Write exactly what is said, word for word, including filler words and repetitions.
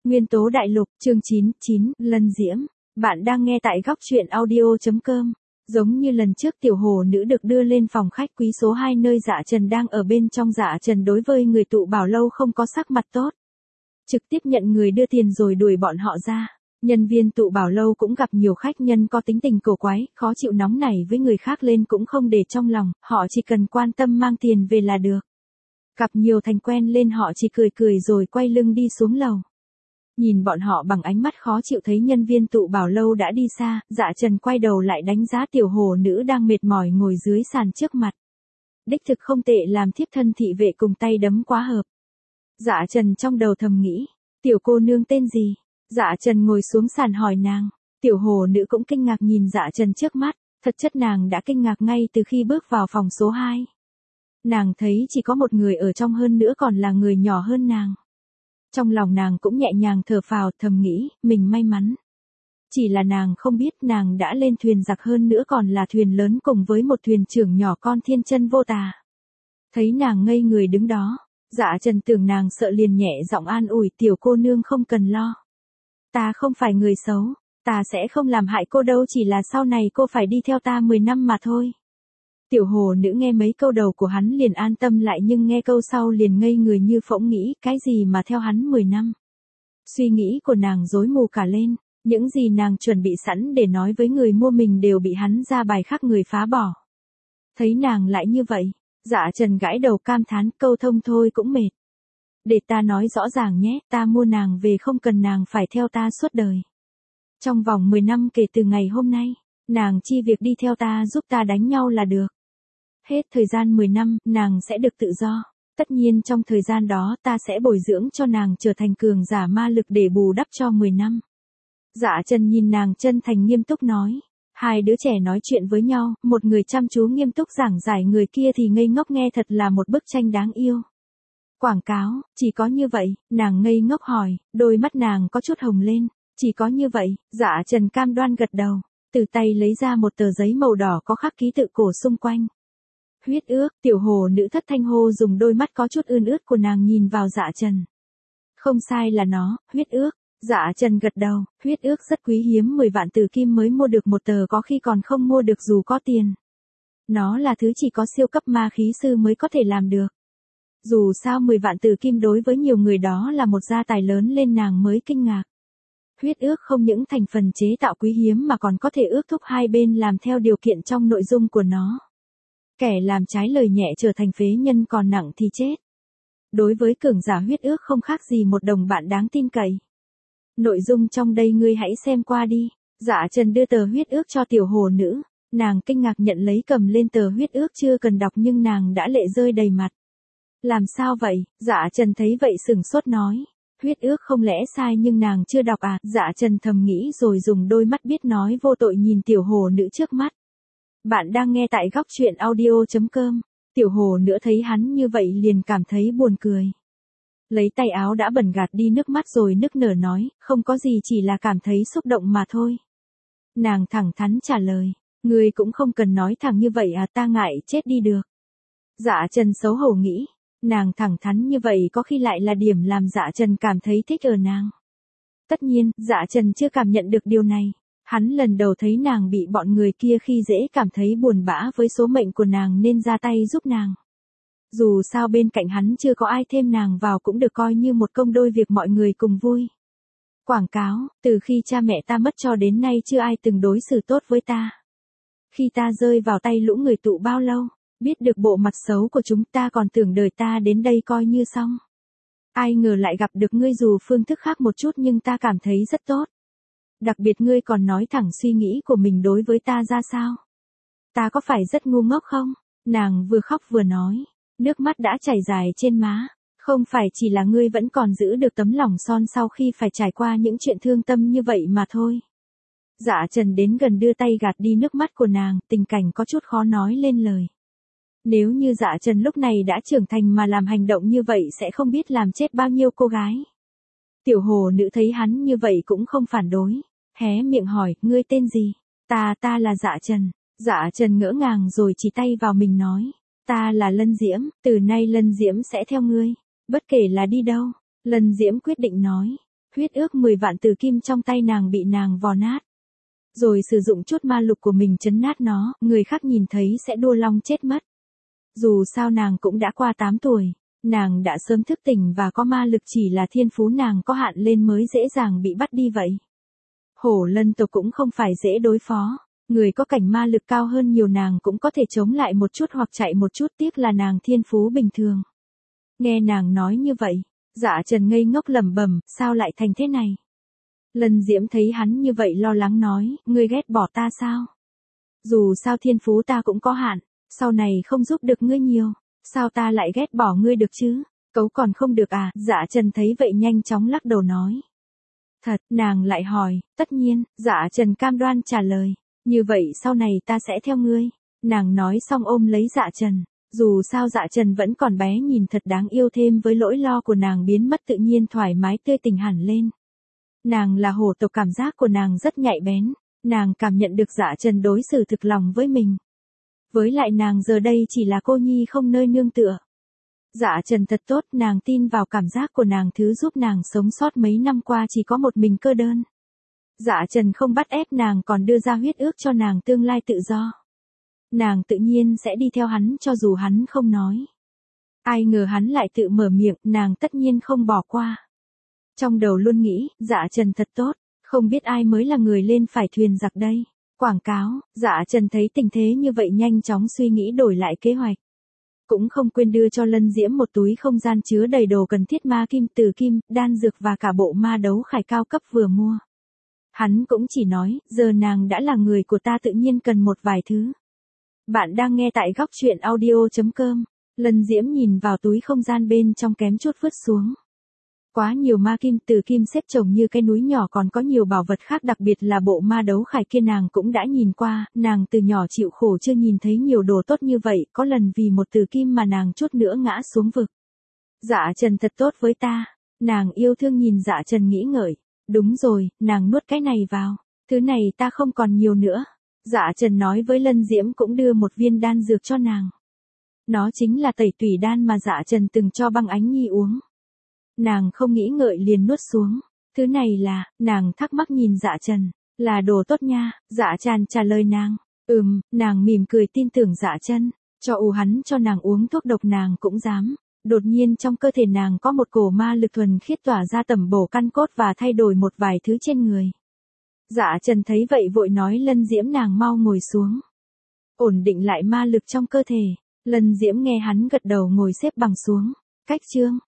Nguyên tố đại lục, chương chín, chín, Lân Diễm. Bạn đang nghe tại góc truyện audio.com. Giống như lần trước tiểu hồ nữ được đưa lên phòng khách quý số hai nơi Dạ Trần đang ở bên trong. Dạ Trần đối với người tụ bảo lâu không có sắc mặt tốt. Trực tiếp nhận người đưa tiền rồi đuổi bọn họ ra. Nhân viên tụ bảo lâu cũng gặp nhiều khách nhân có tính tình cổ quái, khó chịu nóng nảy với người khác lên cũng không để trong lòng, họ chỉ cần quan tâm mang tiền về là được. Gặp nhiều thành quen lên họ chỉ cười cười rồi quay lưng đi xuống lầu. Nhìn bọn họ bằng ánh mắt khó chịu thấy nhân viên tụ bảo lâu đã đi xa, Dạ Trần quay đầu lại đánh giá tiểu hồ nữ đang mệt mỏi ngồi dưới sàn trước mặt. Đích thực không tệ, làm thiếp thân thị vệ cùng tay đấm quá hợp. Dạ Trần trong đầu thầm nghĩ, tiểu cô nương tên gì? Dạ Trần ngồi xuống sàn hỏi nàng, tiểu hồ nữ cũng kinh ngạc nhìn Dạ Trần trước mắt, thật chất nàng đã kinh ngạc ngay từ khi bước vào phòng số hai. Nàng thấy chỉ có một người ở trong, hơn nữa còn là người nhỏ hơn nàng. Trong lòng nàng cũng nhẹ nhàng thở phào, thầm nghĩ, mình may mắn. Chỉ là nàng không biết nàng đã lên thuyền giặc, hơn nữa còn là thuyền lớn cùng với một thuyền trưởng nhỏ con thiên chân vô tà. Thấy nàng ngây người đứng đó, Dạ Trần tưởng nàng sợ liền nhẹ giọng an ủi, tiểu cô nương không cần lo. Ta không phải người xấu, ta sẽ không làm hại cô đâu, chỉ là sau này cô phải đi theo ta mười năm mà thôi. Tiểu hồ nữ nghe mấy câu đầu của hắn liền an tâm lại, nhưng nghe câu sau liền ngây người như phỗng, nghĩ cái gì mà theo hắn mười năm. Suy nghĩ của nàng rối mù cả lên, những gì nàng chuẩn bị sẵn để nói với người mua mình đều bị hắn ra bài khác người phá bỏ. Thấy nàng lại như vậy, Dạ Trần gãi đầu cam thán, câu thông thôi cũng mệt. Để ta nói rõ ràng nhé, ta mua nàng về không cần nàng phải theo ta suốt đời. Trong vòng mười năm kể từ ngày hôm nay, nàng chi việc đi theo ta giúp ta đánh nhau là được. Hết thời gian mười năm, nàng sẽ được tự do. Tất nhiên trong thời gian đó ta sẽ bồi dưỡng cho nàng trở thành cường giả ma lực để bù đắp cho mười năm. Dạ Trần nhìn nàng chân thành nghiêm túc nói. Hai đứa trẻ nói chuyện với nhau, một người chăm chú nghiêm túc giảng giải, người kia thì ngây ngốc, nghe thật là một bức tranh đáng yêu. Quảng cáo, chỉ có như vậy, nàng ngây ngốc hỏi, đôi mắt nàng có chút hồng lên. Chỉ có như vậy, Dạ Trần cam đoan gật đầu, từ tay lấy ra một tờ giấy màu đỏ có khắc ký tự cổ xung quanh. Huyết ước, tiểu hồ nữ thất thanh hô, dùng đôi mắt có chút ươn ướt của nàng nhìn vào Dạ Trần. Không sai là nó, huyết ước. Dạ Trần gật đầu, huyết ước rất quý hiếm, mười vạn tử kim mới mua được một tờ, có khi còn không mua được dù có tiền. Nó là thứ chỉ có siêu cấp ma khí sư mới có thể làm được. Dù sao mười vạn tử kim đối với nhiều người đó là một gia tài lớn, lên nàng mới kinh ngạc. Huyết ước không những thành phần chế tạo quý hiếm mà còn có thể ước thúc hai bên làm theo điều kiện trong nội dung của nó. Kẻ làm trái lời nhẹ trở thành phế nhân, còn nặng thì chết. Đối với cường giả huyết ước không khác gì một đồng bạn đáng tin cậy. Nội dung trong đây ngươi hãy xem qua đi. Dạ Trần đưa tờ huyết ước cho tiểu hồ nữ. Nàng kinh ngạc nhận lấy, cầm lên tờ huyết ước, chưa cần đọc nhưng nàng đã lệ rơi đầy mặt. Làm sao vậy? Dạ Trần thấy vậy sửng sốt nói. Huyết ước không lẽ sai nhưng nàng chưa đọc à? Dạ Trần thầm nghĩ rồi dùng đôi mắt biết nói vô tội nhìn tiểu hồ nữ trước mắt. Bạn đang nghe tại góc truyện audio.com. Tiểu hồ nữ thấy hắn như vậy liền cảm thấy buồn cười. Lấy tay áo đã bẩn gạt đi nước mắt rồi nức nở nói, không có gì, chỉ là cảm thấy xúc động mà thôi. Nàng thẳng thắn trả lời, ngươi cũng không cần nói thẳng như vậy à, ta ngại chết đi được. Dạ Trần xấu hổ nghĩ, nàng thẳng thắn như vậy có khi lại là điểm làm Dạ Trần cảm thấy thích ở nàng. Tất nhiên, Dạ Trần chưa cảm nhận được điều này. Hắn lần đầu thấy nàng bị bọn người kia khi dễ, cảm thấy buồn bã với số mệnh của nàng nên ra tay giúp nàng. Dù sao bên cạnh hắn chưa có ai, thêm nàng vào cũng được coi như một công đôi việc mọi người cùng vui. Quảng cáo, từ khi cha mẹ ta mất cho đến nay chưa ai từng đối xử tốt với ta. Khi ta rơi vào tay lũ người tụ bao lâu, biết được bộ mặt xấu của chúng ta còn tưởng đời ta đến đây coi như xong. Ai ngờ lại gặp được ngươi, dù phương thức khác một chút nhưng ta cảm thấy rất tốt. Đặc biệt ngươi còn nói thẳng suy nghĩ của mình đối với ta ra sao. Ta có phải rất ngu ngốc không? Nàng vừa khóc vừa nói. Nước mắt đã chảy dài trên má. Không phải chỉ là ngươi vẫn còn giữ được tấm lòng son sau khi phải trải qua những chuyện thương tâm như vậy mà thôi. Dạ Trần đến gần đưa tay gạt đi nước mắt của nàng, tình cảnh có chút khó nói lên lời. Nếu như Dạ Trần lúc này đã trưởng thành mà làm hành động như vậy sẽ không biết làm chết bao nhiêu cô gái. Tiểu hồ nữ thấy hắn như vậy cũng không phản đối. Hé miệng hỏi, ngươi tên gì? Ta, ta là Dạ Trần. Dạ Trần ngỡ ngàng rồi chỉ tay vào mình nói. Ta là Lân Diễm, từ nay Lân Diễm sẽ theo ngươi, bất kể là đi đâu. Lân Diễm quyết định nói, Huyết ước mười vạn tử kim trong tay nàng bị nàng vò nát. Rồi sử dụng chút ma lục của mình chấn nát nó, người khác nhìn thấy sẽ đua long chết mất. Dù sao nàng cũng đã qua tám tuổi, nàng đã sớm thức tỉnh và có ma lực, chỉ là thiên phú nàng có hạn lên mới dễ dàng bị bắt đi vậy. Hổ lân tộc cũng không phải dễ đối phó, người có cảnh ma lực cao hơn nhiều nàng cũng có thể chống lại một chút hoặc chạy một chút, tiếc là nàng thiên phú bình thường. Nghe nàng nói như vậy, Dạ Trần ngây ngốc lẩm bẩm, sao lại thành thế này? Lân Diễm thấy hắn như vậy lo lắng nói, ngươi ghét bỏ ta sao? Dù sao thiên phú ta cũng có hạn, sau này không giúp được ngươi nhiều, sao ta lại ghét bỏ ngươi được chứ? Cấu còn không được à? Dạ Trần thấy vậy nhanh chóng lắc đầu nói. Thật, nàng lại hỏi, tất nhiên, Dạ Trần cam đoan trả lời, như vậy sau này ta sẽ theo ngươi. Nàng nói xong ôm lấy Dạ Trần, dù sao Dạ Trần vẫn còn bé nhìn thật đáng yêu, thêm với nỗi lo của nàng biến mất tự nhiên thoải mái tươi tỉnh hẳn lên. Nàng là hổ tộc, cảm giác của nàng rất nhạy bén, nàng cảm nhận được Dạ Trần đối xử thực lòng với mình. Với lại nàng giờ đây chỉ là cô nhi không nơi nương tựa. Dạ Trần thật tốt, nàng tin vào cảm giác của nàng, thứ giúp nàng sống sót mấy năm qua chỉ có một mình cơ đơn. Dạ Trần không bắt ép nàng, còn đưa ra huyết ước cho nàng tương lai tự do. Nàng tự nhiên sẽ đi theo hắn cho dù hắn không nói. Ai ngờ hắn lại tự mở miệng, nàng tất nhiên không bỏ qua. Trong đầu luôn nghĩ, Dạ Trần thật tốt, không biết ai mới là người lên phải thuyền giặc đây. Quảng cáo, Dạ Trần thấy tình thế như vậy nhanh chóng suy nghĩ đổi lại kế hoạch. Cũng không quên đưa cho Lân Diễm một túi không gian chứa đầy đồ cần thiết, ma kim, tử kim, đan dược và cả bộ ma đấu khải cao cấp vừa mua. Hắn cũng chỉ nói, giờ nàng đã là người của ta tự nhiên cần một vài thứ. Bạn đang nghe tại góc truyện audio chấm com. Lân Diễm nhìn vào túi không gian bên trong kém chút vứt xuống. Quá nhiều ma kim, tử kim xếp chồng như cái núi nhỏ, còn có nhiều bảo vật khác, đặc biệt là bộ ma đấu khải kia nàng cũng đã nhìn qua, nàng từ nhỏ chịu khổ chưa nhìn thấy nhiều đồ tốt như vậy, có lần vì một tử kim mà nàng chút nữa ngã xuống vực. Dạ Trần thật tốt với ta, nàng yêu thương nhìn Dạ Trần nghĩ ngợi, đúng rồi, nàng nuốt cái này vào, thứ này ta không còn nhiều nữa. Dạ Trần nói với Lân Diễm, cũng đưa một viên đan dược cho nàng. Nó chính là tẩy tủy đan mà Dạ Trần từng cho Băng Ánh Nhi uống. Nàng không nghĩ ngợi liền nuốt xuống. Thứ này là, nàng thắc mắc nhìn Dạ Trần, là đồ tốt nha. Dạ Trần trả lời nàng, ừm, nàng mỉm cười tin tưởng Dạ Trần, cho ù hắn cho nàng uống thuốc độc nàng cũng dám. Đột nhiên trong cơ thể nàng có một cổ ma lực thuần khiết tỏa ra, tẩm bổ căn cốt và thay đổi một vài thứ trên người. Dạ Trần thấy vậy vội nói Lân Diễm nàng mau ngồi xuống, ổn định lại ma lực trong cơ thể. Lân Diễm nghe hắn gật đầu ngồi xếp bằng xuống. Cách chương